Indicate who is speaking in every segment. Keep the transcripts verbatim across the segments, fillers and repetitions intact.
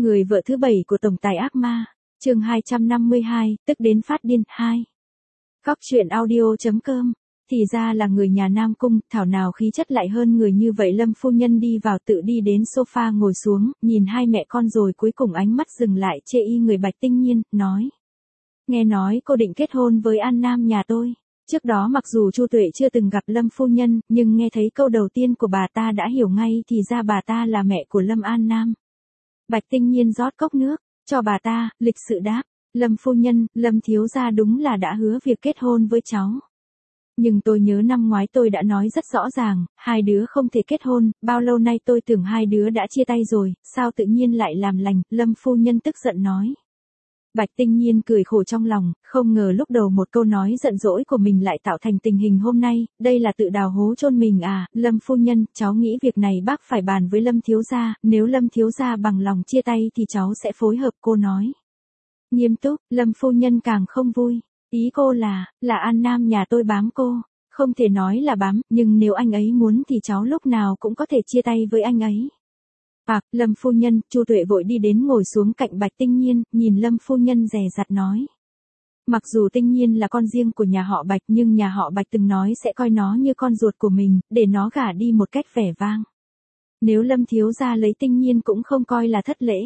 Speaker 1: Người vợ thứ bảy của tổng tài ác ma, chương hai trăm năm mươi hai, tức đến phát điên, hai. Góc truyện audio.com, thì ra là người nhà Nam Cung, thảo nào khí chất lại hơn người như vậy. Lâm phu nhân đi vào tự đi đến sofa ngồi xuống, nhìn hai mẹ con rồi cuối cùng ánh mắt dừng lại chê y người Bạch Tinh Nhiên, nói. Nghe nói cô định kết hôn với An Nam nhà tôi. Trước đó mặc dù Chu Tuệ chưa từng gặp Lâm phu nhân, nhưng nghe thấy câu đầu tiên của bà ta đã hiểu ngay thì ra bà ta là mẹ của Lâm An Nam. Bạch Tinh Nhiên rót cốc nước, cho bà ta, lịch sự đáp. Lâm phu nhân, Lâm thiếu gia đúng là đã hứa việc kết hôn với cháu. Nhưng tôi nhớ năm ngoái tôi đã nói rất rõ ràng, hai đứa không thể kết hôn, bao lâu nay tôi tưởng hai đứa đã chia tay rồi, sao tự nhiên lại làm lành, Lâm phu nhân tức giận nói. Bạch Tinh Nhiên cười khổ trong lòng, không ngờ lúc đầu một câu nói giận dỗi của mình lại tạo thành tình hình hôm nay, đây là tự đào hố chôn mình à. Lâm phu nhân, cháu nghĩ việc này bác phải bàn với Lâm thiếu gia, nếu Lâm thiếu gia bằng lòng chia tay thì cháu sẽ phối hợp, cô nói. Nghiêm túc, Lâm phu nhân càng không vui, ý cô là, là An Nam nhà tôi bám cô, không thể nói là bám, nhưng nếu anh ấy muốn thì cháu lúc nào cũng có thể chia tay với anh ấy. À, Lâm phu nhân, Chu Tuệ vội đi đến ngồi xuống cạnh Bạch Tinh Nhiên, nhìn Lâm phu nhân dè dặt nói. Mặc dù Tinh Nhiên là con riêng của nhà họ Bạch nhưng nhà họ Bạch từng nói sẽ coi nó như con ruột của mình, để nó gả đi một cách vẻ vang. Nếu Lâm thiếu gia lấy Tinh Nhiên cũng không coi là thất lễ.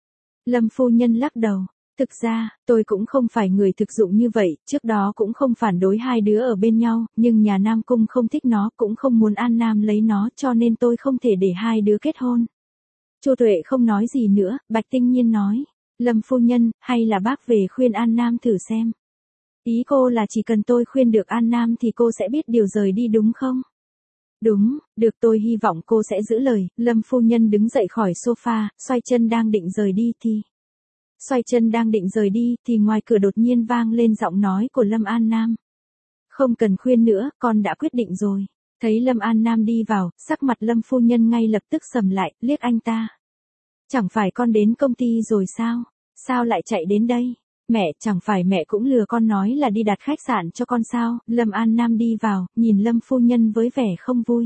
Speaker 1: Lâm phu nhân lắc đầu. Thực ra, tôi cũng không phải người thực dụng như vậy, trước đó cũng không phản đối hai đứa ở bên nhau, nhưng nhà Nam Cung không thích nó, cũng không muốn An Nam lấy nó, cho nên tôi không thể để hai đứa kết hôn. Chu Tuệ không nói gì nữa, Bạch Tinh Nhiên nói, Lâm phu nhân, hay là bác về khuyên An Nam thử xem. Ý cô là chỉ cần tôi khuyên được An Nam thì cô sẽ biết điều rời đi đúng không? Đúng, được, tôi hy vọng cô sẽ giữ lời. Lâm phu nhân đứng dậy khỏi sofa, xoay chân đang định rời đi thì... Xoay chân đang định rời đi thì ngoài cửa đột nhiên vang lên giọng nói của Lâm An Nam. Không cần khuyên nữa, con đã quyết định rồi. Thấy Lâm An Nam đi vào, sắc mặt Lâm phu nhân ngay lập tức sầm lại, liếc anh ta. Chẳng phải con đến công ty rồi sao? Sao lại chạy đến đây? Mẹ, chẳng phải mẹ cũng lừa con nói là đi đặt khách sạn cho con sao? Lâm An Nam đi vào, nhìn Lâm phu nhân với vẻ không vui.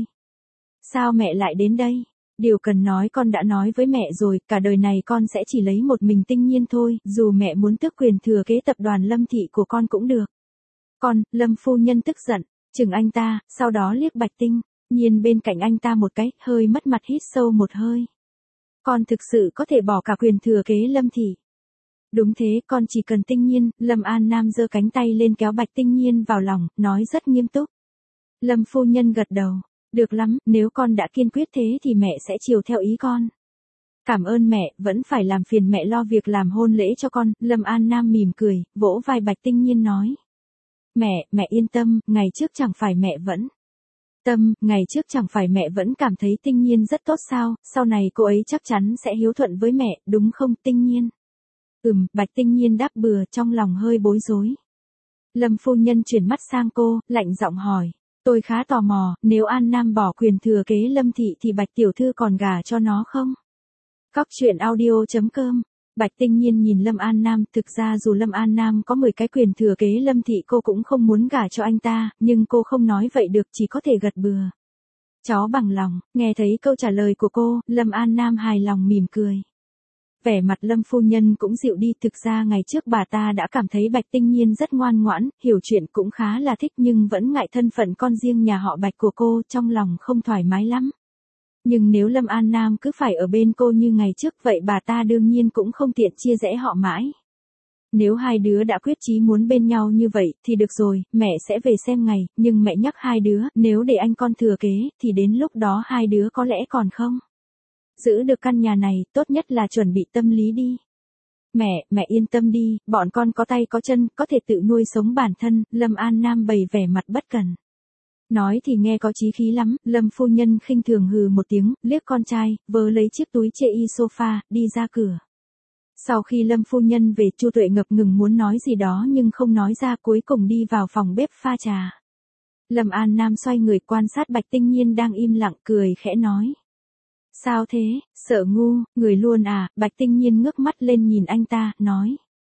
Speaker 1: Sao mẹ lại đến đây? Điều cần nói con đã nói với mẹ rồi, cả đời này con sẽ chỉ lấy một mình Tinh Nhiên thôi, dù mẹ muốn tước quyền thừa kế tập đoàn Lâm thị của con cũng được. Con, Lâm phu nhân tức giận, chừng anh ta, sau đó liếc Bạch Tinh Nhiên bên cạnh anh ta một cái, hơi mất mặt hít sâu một hơi. Con thực sự có thể bỏ cả quyền thừa kế Lâm thị. Đúng thế, con chỉ cần Tinh Nhiên. Lâm An Nam giơ cánh tay lên kéo Bạch Tinh Nhiên vào lòng, nói rất nghiêm túc. Lâm phu nhân gật đầu. Được lắm, nếu con đã kiên quyết thế thì mẹ sẽ chiều theo ý con. Cảm ơn mẹ, vẫn phải làm phiền mẹ lo việc làm hôn lễ cho con. Lâm An Nam mỉm cười, vỗ vai Bạch Tinh Nhiên nói. Mẹ, mẹ yên tâm, ngày trước chẳng phải mẹ vẫn... Tâm, ngày trước chẳng phải mẹ vẫn cảm thấy Tinh Nhiên rất tốt sao, sau này cô ấy chắc chắn sẽ hiếu thuận với mẹ, đúng không Tinh Nhiên? Ừm, Bạch Tinh Nhiên đáp bừa, trong lòng hơi bối rối. Lâm phu nhân chuyển mắt sang cô, lạnh giọng hỏi. Tôi khá tò mò, nếu An Nam bỏ quyền thừa kế Lâm thị thì Bạch tiểu thư còn gả cho nó không? Góc truyện audio.com, Bạch Tinh Nhiên nhìn Lâm An Nam, thực ra dù Lâm An Nam có mười cái quyền thừa kế Lâm thị cô cũng không muốn gả cho anh ta, nhưng cô không nói vậy được, chỉ có thể gật bừa. Cháu bằng lòng. Nghe thấy câu trả lời của cô, Lâm An Nam hài lòng mỉm cười. Vẻ mặt Lâm phu nhân cũng dịu đi, thực ra ngày trước bà ta đã cảm thấy Bạch Tinh Nhiên rất ngoan ngoãn, hiểu chuyện cũng khá là thích nhưng vẫn ngại thân phận con riêng nhà họ Bạch của cô, trong lòng không thoải mái lắm. Nhưng nếu Lâm An Nam cứ phải ở bên cô như ngày trước vậy bà ta đương nhiên cũng không tiện chia rẽ họ mãi. Nếu hai đứa đã quyết chí muốn bên nhau như vậy thì được rồi, mẹ sẽ về xem ngày, nhưng mẹ nhắc hai đứa, nếu để anh con thừa kế thì đến lúc đó hai đứa có lẽ còn không giữ được căn nhà này, tốt nhất là chuẩn bị tâm lý đi. Mẹ, mẹ yên tâm đi, bọn con có tay có chân, có thể tự nuôi sống bản thân. Lâm An Nam bày vẻ mặt bất cần. Nói thì nghe có chí khí lắm, Lâm phu nhân khinh thường hừ một tiếng, liếc con trai, vớ lấy chiếc túi chê y sofa, đi ra cửa. Sau khi Lâm phu nhân về, Chu Tuệ ngập ngừng muốn nói gì đó nhưng không nói ra, cuối cùng đi vào phòng bếp pha trà. Lâm An Nam xoay người quan sát Bạch Tinh Nhiên đang im lặng, cười khẽ nói. Sao thế, sợ ngu, người luôn à? Bạch Tinh Nhiên ngước mắt lên nhìn anh ta, nói.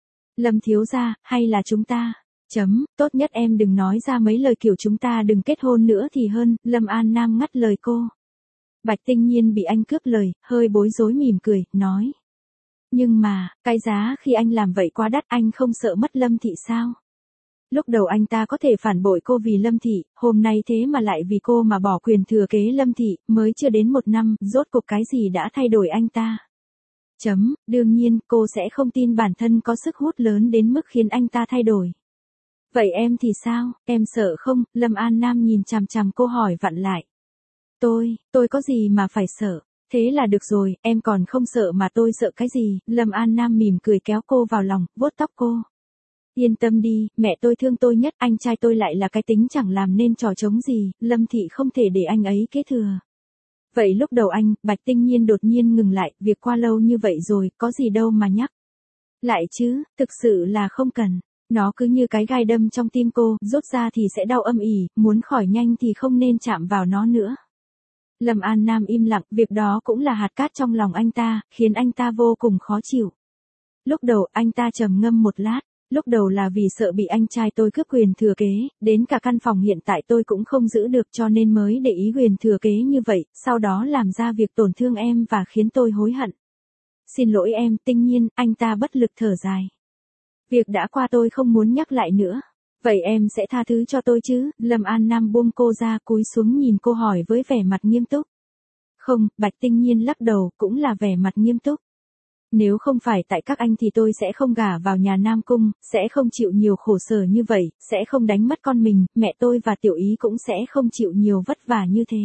Speaker 1: Lâm thiếu gia, hay là chúng ta? Chấm, tốt nhất em đừng nói ra mấy lời kiểu chúng ta đừng kết hôn nữa thì hơn. Lâm An Nam ngắt lời cô. Bạch Tinh Nhiên bị anh cướp lời, hơi bối rối mỉm cười, nói. Nhưng mà, cái giá khi anh làm vậy quá đắt, anh không sợ mất Lâm Thị sao? Lúc đầu anh ta có thể phản bội cô vì Lâm Thị, hôm nay thế mà lại vì cô mà bỏ quyền thừa kế Lâm Thị, mới chưa đến một năm, rốt cuộc cái gì đã thay đổi anh ta? Chấm, đương nhiên, cô sẽ không tin bản thân có sức hút lớn đến mức khiến anh ta thay đổi. Vậy em thì sao, em sợ không? Lâm An Nam nhìn chằm chằm cô hỏi vặn lại. Tôi, tôi có gì mà phải sợ? Thế là được rồi, em còn không sợ mà tôi sợ cái gì? Lâm An Nam mỉm cười kéo cô vào lòng, vuốt tóc cô. Yên tâm đi, mẹ tôi thương tôi nhất, anh trai tôi lại là cái tính chẳng làm nên trò trống gì, Lâm Thị không thể để anh ấy kế thừa. Vậy lúc đầu anh, Bạch Tinh Nhiên đột nhiên ngừng lại, việc qua lâu như vậy rồi, có gì đâu mà nhắc. Lại chứ, thực sự là không cần. Nó cứ như cái gai đâm trong tim cô, rút ra thì sẽ đau âm ỉ, muốn khỏi nhanh thì không nên chạm vào nó nữa. Lâm An Nam im lặng, việc đó cũng là hạt cát trong lòng anh ta, khiến anh ta vô cùng khó chịu. Lúc đầu anh ta trầm ngâm một lát, lúc đầu là vì sợ bị anh trai tôi cướp quyền thừa kế, đến cả căn phòng hiện tại tôi cũng không giữ được cho nên mới để ý quyền thừa kế như vậy, sau đó làm ra việc tổn thương em và khiến tôi hối hận. Xin lỗi em, Tinh Nhiên, anh ta bất lực thở dài. Việc đã qua tôi không muốn nhắc lại nữa. Vậy em sẽ tha thứ cho tôi chứ? Lâm An Nam buông cô ra, cúi xuống nhìn cô hỏi với vẻ mặt nghiêm túc. Không, Bạch Tinh Nhiên lắc đầu, cũng là vẻ mặt nghiêm túc. Nếu không phải tại các anh thì tôi sẽ không gả vào nhà Nam Cung, sẽ không chịu nhiều khổ sở như vậy, sẽ không đánh mất con mình, mẹ tôi và Tiểu Ý cũng sẽ không chịu nhiều vất vả như thế.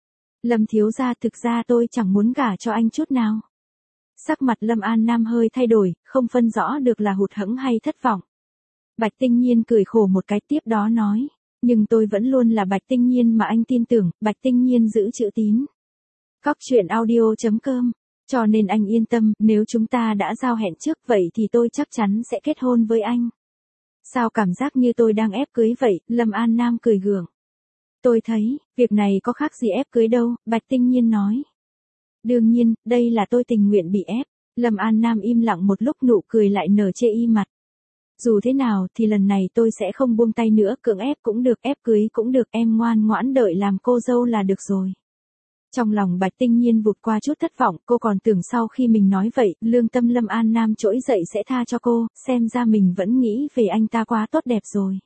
Speaker 1: Lâm thiếu gia, thực ra tôi chẳng muốn gả cho anh chút nào. Sắc mặt Lâm An Nam hơi thay đổi, không phân rõ được là hụt hẫng hay thất vọng. Bạch Tinh Nhiên cười khổ một cái, tiếp đó nói, nhưng tôi vẫn luôn là Bạch Tinh Nhiên mà anh tin tưởng, Bạch Tinh Nhiên giữ chữ tín. Cóc truyện audio chấm com. Cho nên anh yên tâm, nếu chúng ta đã giao hẹn trước vậy thì tôi chắc chắn sẽ kết hôn với anh. Sao cảm giác như tôi đang ép cưới vậy? Lâm An Nam cười gượng. Tôi thấy, việc này có khác gì ép cưới đâu, Bạch Tinh Nhiên nói. Đương nhiên, đây là tôi tình nguyện bị ép. Lâm An Nam im lặng một lúc, nụ cười lại nở chê y mặt. Dù thế nào thì lần này tôi sẽ không buông tay nữa, cưỡng ép cũng được, ép cưới cũng được, em ngoan ngoãn đợi làm cô dâu là được rồi. Trong lòng Bạch Tinh Nhiên vụt qua chút thất vọng, cô còn tưởng sau khi mình nói vậy, lương tâm Lâm An Nam trỗi dậy sẽ tha cho cô, xem ra mình vẫn nghĩ về anh ta quá tốt đẹp rồi.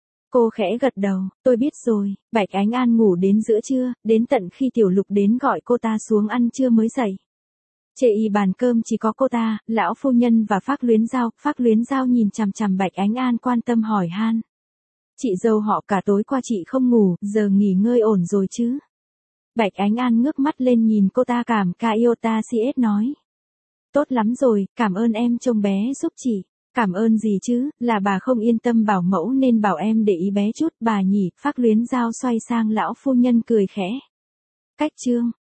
Speaker 1: Cô khẽ gật đầu, tôi biết rồi. Bạch Ánh An ngủ đến giữa trưa, đến tận khi Tiểu Lục đến gọi cô ta xuống ăn trưa mới dậy. Chệ y bàn cơm chỉ có cô ta, lão phu nhân và Phác Luyến Giao. Phác Luyến Giao nhìn chằm chằm Bạch Ánh An quan tâm hỏi han. Chị dâu họ cả tối qua chị không ngủ, giờ nghỉ ngơi ổn rồi chứ? Bạch Ánh An ngước mắt lên nhìn cô ta, cảm ca iota cs nói. Tốt lắm rồi, cảm ơn em trông bé giúp chị. Cảm ơn gì chứ, là bà không yên tâm bảo mẫu nên bảo em để ý bé chút, bà nhỉ. Phác Luyến Giao xoay sang lão phu nhân cười khẽ. Cách chương.